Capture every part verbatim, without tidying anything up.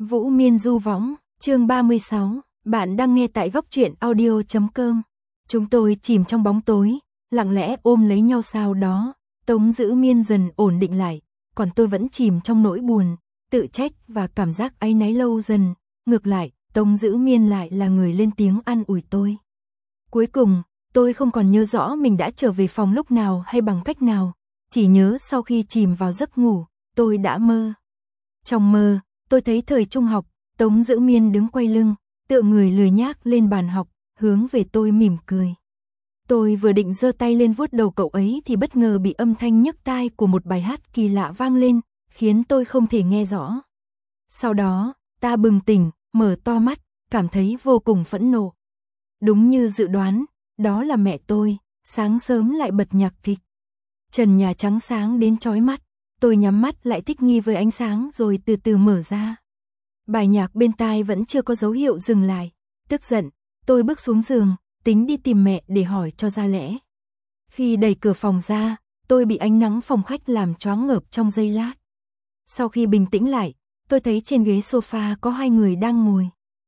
Vũ Miên du võng, chương ba mươi sáu, bạn đang nghe tại góc truyện audio chấm com. Chúng tôi chìm trong bóng tối, lặng lẽ ôm lấy nhau sau đó, Tống Dữ Miên dần ổn định lại, còn tôi vẫn chìm trong nỗi buồn, tự trách và cảm giác áy náy lâu dần. Ngược lại, Tống Dữ Miên lại là người lên tiếng an ủi tôi. Cuối cùng, tôi không còn nhớ rõ mình đã trở về phòng lúc nào hay bằng cách nào, chỉ nhớ sau khi chìm vào giấc ngủ, tôi đã mơ. Trong mơ, tôi thấy thời trung học, Tống Dữ Miên đứng quay lưng, tựa người lười nhác lên bàn học, hướng về tôi mỉm cười. Tôi vừa định giơ tay lên vuốt đầu cậu ấy thì bất ngờ bị âm thanh nhức tai của một bài hát kỳ lạ vang lên, khiến tôi không thể nghe rõ. Sau đó, ta bừng tỉnh, mở to mắt, cảm thấy vô cùng phẫn nộ. Đúng như dự đoán, đó là mẹ tôi, sáng sớm lại bật nhạc kịch. Trần nhà trắng sáng đến chói mắt, tôi nhắm mắt lại thích nghi với ánh sáng rồi từ từ mở ra. Bài nhạc bên tai vẫn chưa có dấu hiệu dừng lại. Tức giận, tôi bước xuống giường, tính đi tìm mẹ để hỏi cho ra lẽ. Khi đẩy cửa phòng ra, tôi bị ánh nắng phòng khách làm choáng ngợp trong giây lát. Sau khi bình tĩnh lại, tôi thấy trên ghế sofa có hai người đang ngồi.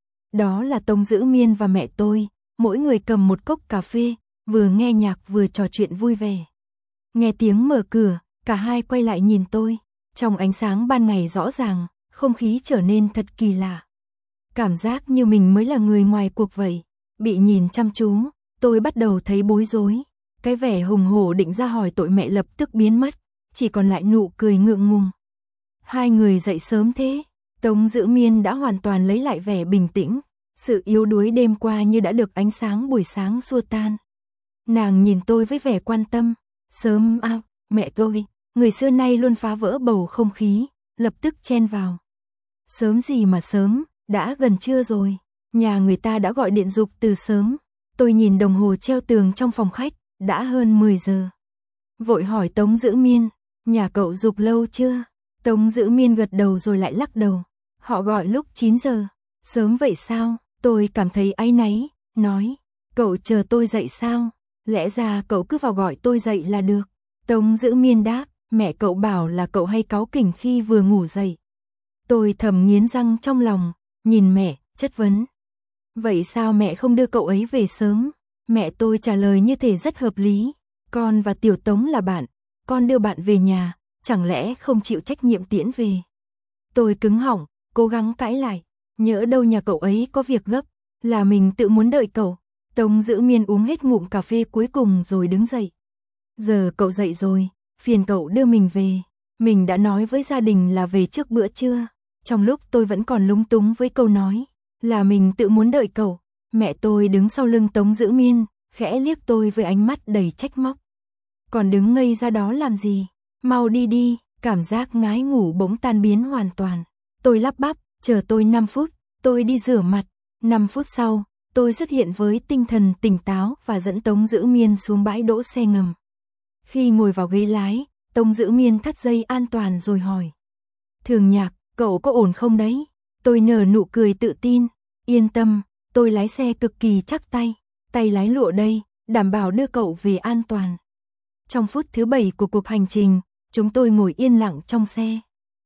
Đó là Tống Dữ Miên và mẹ tôi, mỗi người cầm một cốc cà phê, vừa nghe nhạc vừa trò chuyện vui vẻ. Nghe tiếng mở cửa, cả hai quay lại nhìn tôi. Trong ánh sáng ban ngày rõ ràng, không khí trở nên thật kỳ lạ. Cảm giác như mình mới là người ngoài cuộc vậy. Bị nhìn chăm chú, tôi bắt đầu thấy bối rối. Cái vẻ hùng hổ định ra hỏi tội mẹ lập tức biến mất, chỉ còn lại nụ cười ngượng ngùng. Hai người dậy sớm thế. Tống Dữ Miên đã hoàn toàn lấy lại vẻ bình tĩnh. Sự yếu đuối đêm qua như đã được ánh sáng buổi sáng xua tan. Nàng nhìn tôi với vẻ quan tâm. Sớm à, mẹ tôi, người xưa nay luôn phá vỡ bầu không khí, lập tức chen vào. Sớm gì mà sớm, đã gần trưa rồi. Nhà người ta đã gọi điện giục từ sớm. Tôi nhìn đồng hồ treo tường trong phòng khách, đã hơn mười giờ. Vội hỏi Tống Dữ Miên, nhà cậu giục lâu chưa? Tống Dữ Miên gật đầu rồi lại lắc đầu. Họ gọi lúc chín giờ. Sớm vậy sao? Tôi cảm thấy áy náy, nói. Cậu chờ tôi dậy sao? Lẽ ra cậu cứ vào gọi tôi dậy là được. Tống Dữ Miên đáp, mẹ cậu bảo là cậu hay cáu kỉnh khi vừa ngủ dậy. Tôi thầm nghiến răng trong lòng, nhìn mẹ, chất vấn. Vậy sao mẹ không đưa cậu ấy về sớm? Mẹ tôi trả lời như thể rất hợp lý. Con và Tiểu Tống là bạn, con đưa bạn về nhà, chẳng lẽ không chịu trách nhiệm tiễn về? Tôi cứng họng, cố gắng cãi lại. Nhỡ đâu nhà cậu ấy có việc gấp, là mình tự muốn đợi cậu. Tống Dữ Miên uống hết ngụm cà phê cuối cùng rồi đứng dậy. Giờ cậu dậy rồi, phiền cậu đưa mình về. Mình đã nói với gia đình là về trước bữa trưa. Trong lúc tôi vẫn còn lúng túng với câu nói, là mình tự muốn đợi cậu. Mẹ tôi đứng sau lưng Tống Dữ Miên, khẽ liếc tôi với ánh mắt đầy trách móc. Còn đứng ngây ra đó làm gì? Mau đi đi, cảm giác ngái ngủ bỗng tan biến hoàn toàn. Tôi lắp bắp, chờ tôi năm phút, tôi đi rửa mặt. năm phút sau, tôi xuất hiện với tinh thần tỉnh táo và dẫn Tống Dữ Miên xuống bãi đỗ xe ngầm. Khi ngồi vào ghế lái, Tống Dữ Miên thắt dây an toàn rồi hỏi. Thường Nhạc, cậu có ổn không đấy? Tôi nở nụ cười tự tin. Yên tâm, tôi lái xe cực kỳ chắc tay. Tay lái lụa đây, đảm bảo đưa cậu về an toàn. Trong phút thứ bảy của cuộc hành trình, chúng tôi ngồi yên lặng trong xe.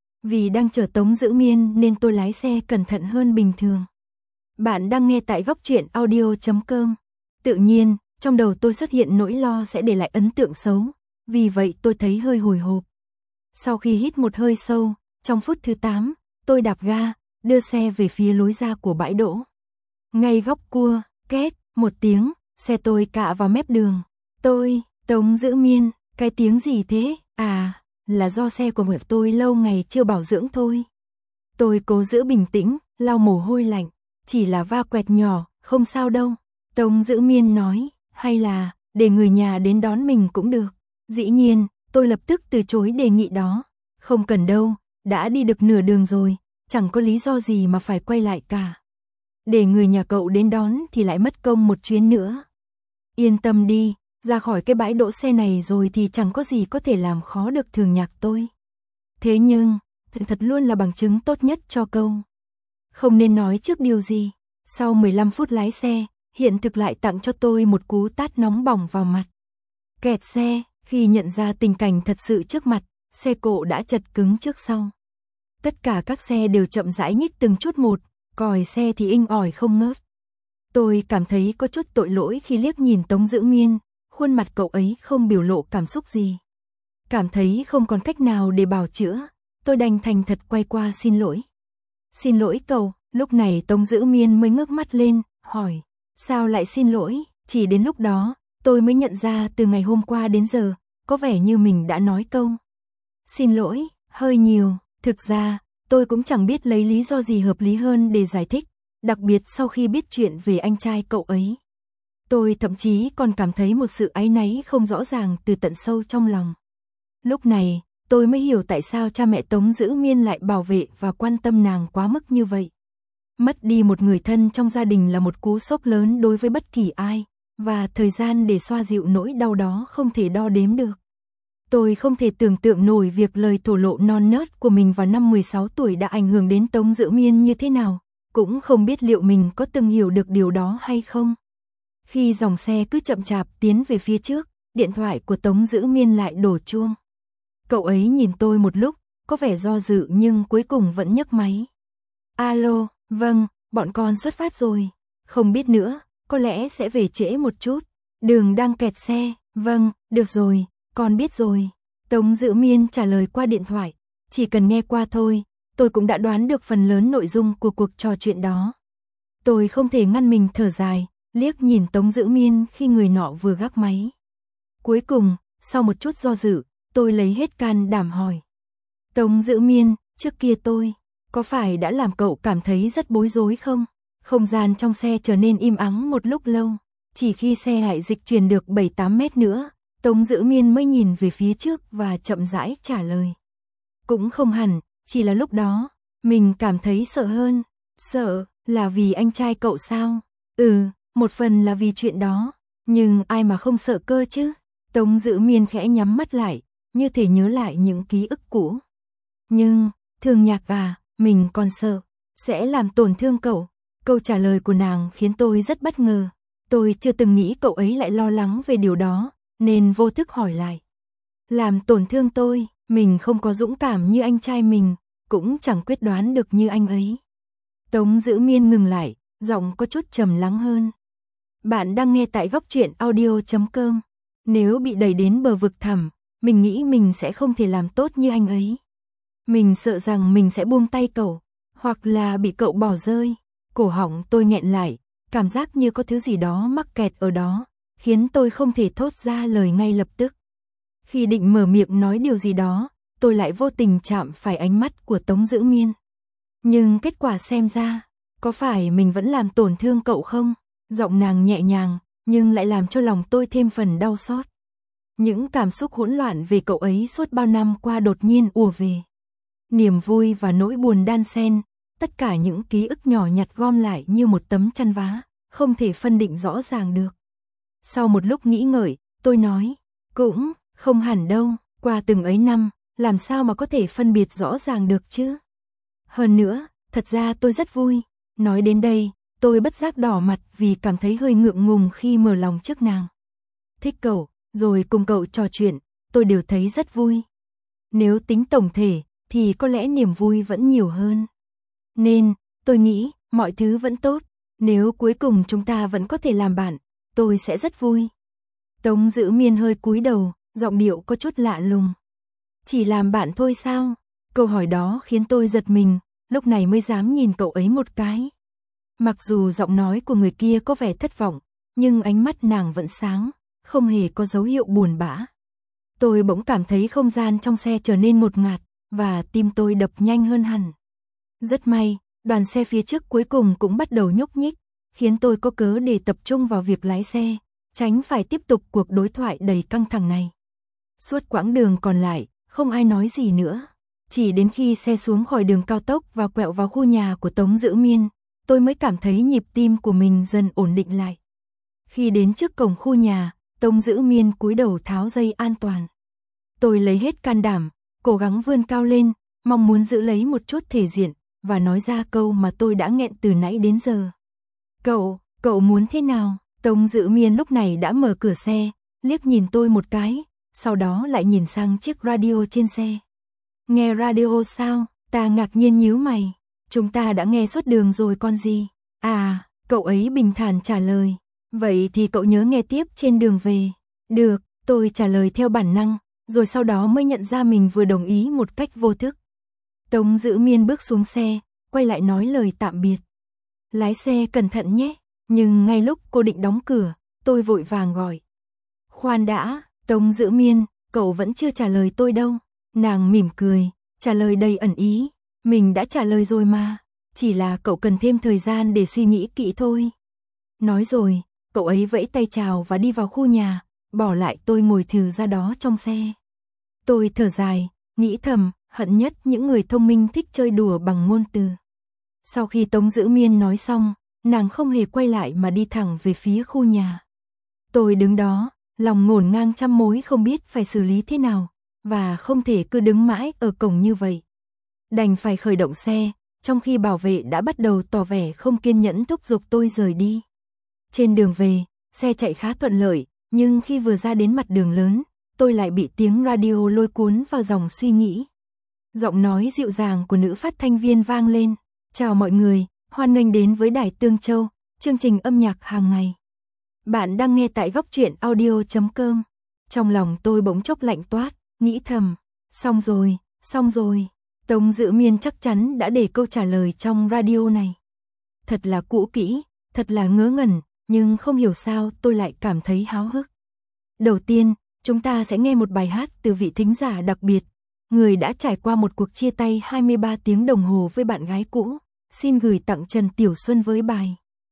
Vì đang chờ Tống Dữ Miên nên tôi lái xe cẩn thận hơn bình thường. Bạn đang nghe tại góc truyện audio chấm com. Tự nhiên, trong đầu tôi xuất hiện nỗi lo sẽ để lại ấn tượng xấu. Vì vậy tôi thấy hơi hồi hộp. Sau khi hít một hơi sâu, trong phút thứ tám, tôi đạp ga, đưa xe về phía lối ra của bãi đỗ. Ngay góc cua, két, một tiếng, xe tôi cạ vào mép đường. Tôi, Tống Dữ Miên, cái tiếng gì thế? À, là do xe của mẹ tôi lâu ngày chưa bảo dưỡng thôi. Tôi cố giữ bình tĩnh, lau mồ hôi lạnh. Chỉ là va quẹt nhỏ, không sao đâu. Tống Dữ Miên nói, hay là, để người nhà đến đón mình cũng được. Dĩ nhiên, tôi lập tức từ chối đề nghị đó. Không cần đâu, đã đi được nửa đường rồi, chẳng có lý do gì mà phải quay lại cả. Để người nhà cậu đến đón thì lại mất công một chuyến nữa. Yên tâm đi, ra khỏi cái bãi đỗ xe này rồi thì chẳng có gì có thể làm khó được Thường Nhạc tôi. Thế nhưng, thật luôn là bằng chứng tốt nhất cho câu không nên nói trước điều gì. Sau mười lăm phút lái xe, hiện thực lại tặng cho tôi một cú tát nóng bỏng vào mặt. Kẹt xe, khi nhận ra tình cảnh thật sự trước mặt, xe cộ đã chật cứng trước sau. Tất cả các xe đều chậm rãi nhích từng chút một, còi xe thì inh ỏi không ngớt. Tôi cảm thấy có chút tội lỗi khi liếc nhìn Tống Dữ Miên, khuôn mặt cậu ấy không biểu lộ cảm xúc gì. Cảm thấy không còn cách nào để bào chữa, tôi đành thành thật quay qua xin lỗi. Xin lỗi cậu, lúc này Tống Dữ Miên mới ngước mắt lên, hỏi, sao lại xin lỗi? Chỉ đến lúc đó, tôi mới nhận ra từ ngày hôm qua đến giờ, có vẻ như mình đã nói câu xin lỗi, hơi nhiều. Thực ra, tôi cũng chẳng biết lấy lý do gì hợp lý hơn để giải thích, đặc biệt sau khi biết chuyện về anh trai cậu ấy. Tôi thậm chí còn cảm thấy một sự áy náy không rõ ràng từ tận sâu trong lòng. Lúc này, tôi mới hiểu tại sao cha mẹ Tống Dữ Miên lại bảo vệ và quan tâm nàng quá mức như vậy. Mất đi một người thân trong gia đình là một cú sốc lớn đối với bất kỳ ai, và thời gian để xoa dịu nỗi đau đó không thể đo đếm được. Tôi không thể tưởng tượng nổi việc lời thổ lộ non nớt của mình vào năm mười sáu tuổi đã ảnh hưởng đến Tống Dữ Miên như thế nào, cũng không biết liệu mình có từng hiểu được điều đó hay không. Khi dòng xe cứ chậm chạp tiến về phía trước, điện thoại của Tống Dữ Miên lại đổ chuông. Cậu ấy nhìn tôi một lúc, có vẻ do dự nhưng cuối cùng vẫn nhấc máy. Alo, vâng, bọn con xuất phát rồi. Không biết nữa, có lẽ sẽ về trễ một chút. Đường đang kẹt xe, vâng, được rồi, con biết rồi. Tống Dữ Miên trả lời qua điện thoại. Chỉ cần nghe qua thôi, tôi cũng đã đoán được phần lớn nội dung của cuộc trò chuyện đó. Tôi không thể ngăn mình thở dài, liếc nhìn Tống Dữ Miên khi người nọ vừa gác máy. Cuối cùng, sau một chút do dự, tôi lấy hết can đảm hỏi. Tống Dữ Miên, trước kia tôi, có phải đã làm cậu cảm thấy rất bối rối không? Không gian trong xe trở nên im ắng một lúc lâu. Chỉ khi xe lại dịch chuyển được bảy tám mét nữa, Tống Dữ Miên mới nhìn về phía trước và chậm rãi trả lời. Cũng không hẳn, chỉ là lúc đó, mình cảm thấy sợ hơn. Sợ, là vì anh trai cậu sao? Ừ, một phần là vì chuyện đó. Nhưng ai mà không sợ cơ chứ? Tống Dữ Miên khẽ nhắm mắt lại, như thể nhớ lại những ký ức cũ. Nhưng, Thường Nhạc à, mình còn sợ, sẽ làm tổn thương cậu. Câu trả lời của nàng khiến tôi rất bất ngờ. Tôi chưa từng nghĩ cậu ấy lại lo lắng về điều đó, nên vô thức hỏi lại. Làm tổn thương tôi, mình không có dũng cảm như anh trai mình, cũng chẳng quyết đoán được như anh ấy. Tống Dữ Miên ngừng lại, giọng có chút trầm lắng hơn. Bạn đang nghe tại góc truyện audio chấm com. Nếu bị đẩy đến bờ vực thẳm, mình nghĩ mình sẽ không thể làm tốt như anh ấy. Mình sợ rằng mình sẽ buông tay cậu, hoặc là bị cậu bỏ rơi. Cổ họng tôi nghẹn lại, cảm giác như có thứ gì đó mắc kẹt ở đó, khiến tôi không thể thốt ra lời ngay lập tức. Khi định mở miệng nói điều gì đó, tôi lại vô tình chạm phải ánh mắt của Tống Dữ Miên. Nhưng kết quả xem ra, có phải mình vẫn làm tổn thương cậu không? Giọng nàng nhẹ nhàng, nhưng lại làm cho lòng tôi thêm phần đau xót. Những cảm xúc hỗn loạn về cậu ấy suốt bao năm qua đột nhiên ùa về. Niềm vui và nỗi buồn đan xen, tất cả những ký ức nhỏ nhặt gom lại như một tấm chăn vá, không thể phân định rõ ràng được. Sau một lúc nghĩ ngợi, tôi nói, cũng không hẳn đâu, qua từng ấy năm, làm sao mà có thể phân biệt rõ ràng được chứ? Hơn nữa, thật ra tôi rất vui. Nói đến đây, tôi bất giác đỏ mặt vì cảm thấy hơi ngượng ngùng khi mở lòng trước nàng. Thích cậu, rồi cùng cậu trò chuyện, tôi đều thấy rất vui. Nếu tính tổng thể, thì có lẽ niềm vui vẫn nhiều hơn. Nên, tôi nghĩ, mọi thứ vẫn tốt. Nếu cuối cùng chúng ta vẫn có thể làm bạn, tôi sẽ rất vui. Tống Dữ Miên hơi cúi đầu, giọng điệu có chút lạ lùng. Chỉ làm bạn thôi sao? Câu hỏi đó khiến tôi giật mình, lúc này mới dám nhìn cậu ấy một cái. Mặc dù giọng nói của người kia có vẻ thất vọng, nhưng ánh mắt nàng vẫn sáng, không hề có dấu hiệu buồn bã. Tôi bỗng cảm thấy không gian trong xe trở nên ngột ngạt, và tim tôi đập nhanh hơn hẳn. Rất may, đoàn xe phía trước cuối cùng cũng bắt đầu nhúc nhích, khiến tôi có cớ để tập trung vào việc lái xe, tránh phải tiếp tục cuộc đối thoại đầy căng thẳng này. Suốt quãng đường còn lại, không ai nói gì nữa. Chỉ đến khi xe xuống khỏi đường cao tốc và quẹo vào khu nhà của Tống Dữ Miên, tôi mới cảm thấy nhịp tim của mình dần ổn định lại. Khi đến trước cổng khu nhà, Tống Dữ Miên cúi đầu tháo dây an toàn. Tôi lấy hết can đảm, cố gắng vươn cao lên, mong muốn giữ lấy một chút thể diện, và nói ra câu mà tôi đã nghẹn từ nãy đến giờ. Cậu, cậu muốn thế nào? Tống Dữ Miên lúc này đã mở cửa xe, liếc nhìn tôi một cái, sau đó lại nhìn sang chiếc radio trên xe. Nghe radio sao? Ta ngạc nhiên nhíu mày. Chúng ta đã nghe suốt đường rồi con gì? À, cậu ấy bình thản trả lời. Vậy thì cậu nhớ nghe tiếp trên đường về. Được, tôi trả lời theo bản năng, rồi sau đó mới nhận ra mình vừa đồng ý một cách vô thức. Tống Dữ Miên bước xuống xe, quay lại nói lời tạm biệt. Lái xe cẩn thận nhé, nhưng ngay lúc cô định đóng cửa, tôi vội vàng gọi. Khoan đã, Tống Dữ Miên, cậu vẫn chưa trả lời tôi đâu. Nàng mỉm cười, trả lời đầy ẩn ý. Mình đã trả lời rồi mà, chỉ là cậu cần thêm thời gian để suy nghĩ kỹ thôi. Nói rồi, cậu ấy vẫy tay chào và đi vào khu nhà, bỏ lại tôi ngồi thừ ra đó trong xe. Tôi thở dài, nghĩ thầm, hận nhất những người thông minh thích chơi đùa bằng ngôn từ. Sau khi Tống Dữ Miên nói xong, nàng không hề quay lại mà đi thẳng về phía khu nhà. Tôi đứng đó, lòng ngổn ngang trăm mối không biết phải xử lý thế nào, và không thể cứ đứng mãi ở cổng như vậy. Đành phải khởi động xe, trong khi bảo vệ đã bắt đầu tỏ vẻ không kiên nhẫn thúc giục tôi rời đi. Trên đường về, xe chạy khá thuận lợi, nhưng khi vừa ra đến mặt đường lớn, tôi lại bị tiếng radio lôi cuốn vào dòng suy nghĩ. Giọng nói dịu dàng của nữ phát thanh viên vang lên. Chào mọi người, hoan nghênh đến với Đài Tương Châu, chương trình âm nhạc hàng ngày. Bạn đang nghe tại góc truyện audio chấm com. Trong lòng tôi bỗng chốc lạnh toát, nghĩ thầm, xong rồi, xong rồi. Tống Dữ Miên chắc chắn đã để câu trả lời trong radio này. Thật là cũ kỹ, thật là ngớ ngẩn, nhưng không hiểu sao tôi lại cảm thấy háo hức. Đầu tiên, chúng ta sẽ nghe một bài hát từ vị thính giả đặc biệt, người đã trải qua một cuộc chia tay hai mươi ba tiếng đồng hồ với bạn gái cũ, xin gửi tặng Trần Tiểu Xuân với bài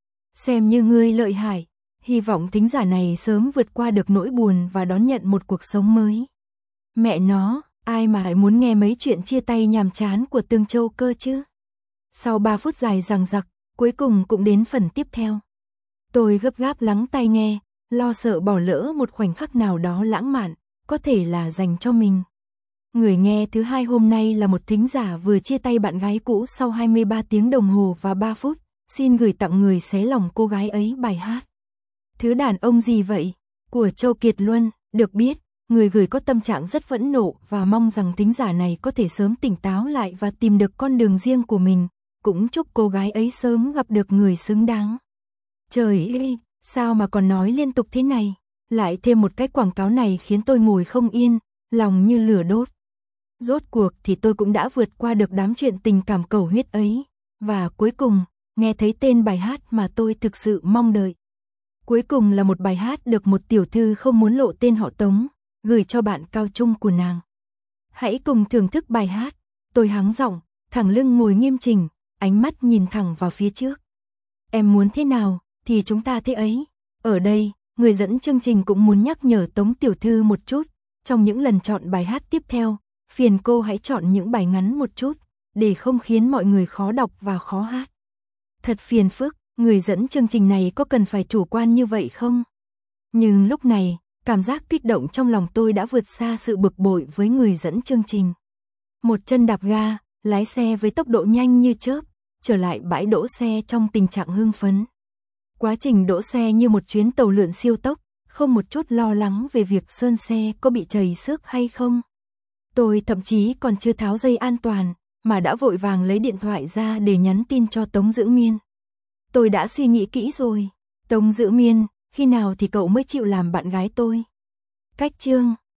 Xem như ngươi lợi hại. Hy vọng thính giả này sớm vượt qua được nỗi buồn và đón nhận một cuộc sống mới. Mẹ nó, ai mà lại muốn nghe mấy chuyện chia tay nhàm chán của Tương Châu cơ chứ? Sau ba phút dài dằng dặc, cuối cùng cũng đến phần tiếp theo. Tôi gấp gáp lắng tai nghe, lo sợ bỏ lỡ một khoảnh khắc nào đó lãng mạn, có thể là dành cho mình. Người nghe thứ hai hôm nay là một thính giả vừa chia tay bạn gái cũ sau hai mươi ba tiếng đồng hồ và ba phút, xin gửi tặng người xé lòng cô gái ấy bài hát Thứ đàn ông gì vậy? Của Châu Kiệt Luân. Được biết, người gửi có tâm trạng rất phẫn nộ và mong rằng thính giả này có thể sớm tỉnh táo lại và tìm được con đường riêng của mình, cũng chúc cô gái ấy sớm gặp được người xứng đáng. Trời ơi, sao mà còn nói liên tục thế này? Lại thêm một cái quảng cáo này khiến tôi ngồi không yên, lòng như lửa đốt. Rốt cuộc thì tôi cũng đã vượt qua được đám chuyện tình cảm cầu huyết ấy, và cuối cùng, nghe thấy tên bài hát mà tôi thực sự mong đợi. Cuối cùng là một bài hát được một tiểu thư không muốn lộ tên họ Tống, gửi cho bạn cao trung của nàng. Hãy cùng thưởng thức bài hát. Tôi hắng giọng, thẳng lưng ngồi nghiêm chỉnh, ánh mắt nhìn thẳng vào phía trước. Em muốn thế nào, thì chúng ta thế ấy. Ở đây, người dẫn chương trình cũng muốn nhắc nhở Tống tiểu thư một chút, trong những lần chọn bài hát tiếp theo, phiền cô hãy chọn những bài ngắn một chút, để không khiến mọi người khó đọc và khó hát. Thật phiền phức, người dẫn chương trình này có cần phải chủ quan như vậy không? Nhưng lúc này, cảm giác kích động trong lòng tôi đã vượt xa sự bực bội với người dẫn chương trình. Một chân đạp ga, lái xe với tốc độ nhanh như chớp, trở lại bãi đỗ xe trong tình trạng hưng phấn. Quá trình đỗ xe như một chuyến tàu lượn siêu tốc, không một chút lo lắng về việc sơn xe có bị trầy xước hay không. Tôi thậm chí còn chưa tháo dây an toàn, mà đã vội vàng lấy điện thoại ra để nhắn tin cho Tống Dữ Miên. Tôi đã suy nghĩ kỹ rồi. Tống Dữ Miên, khi nào thì cậu mới chịu làm bạn gái tôi? Cách chương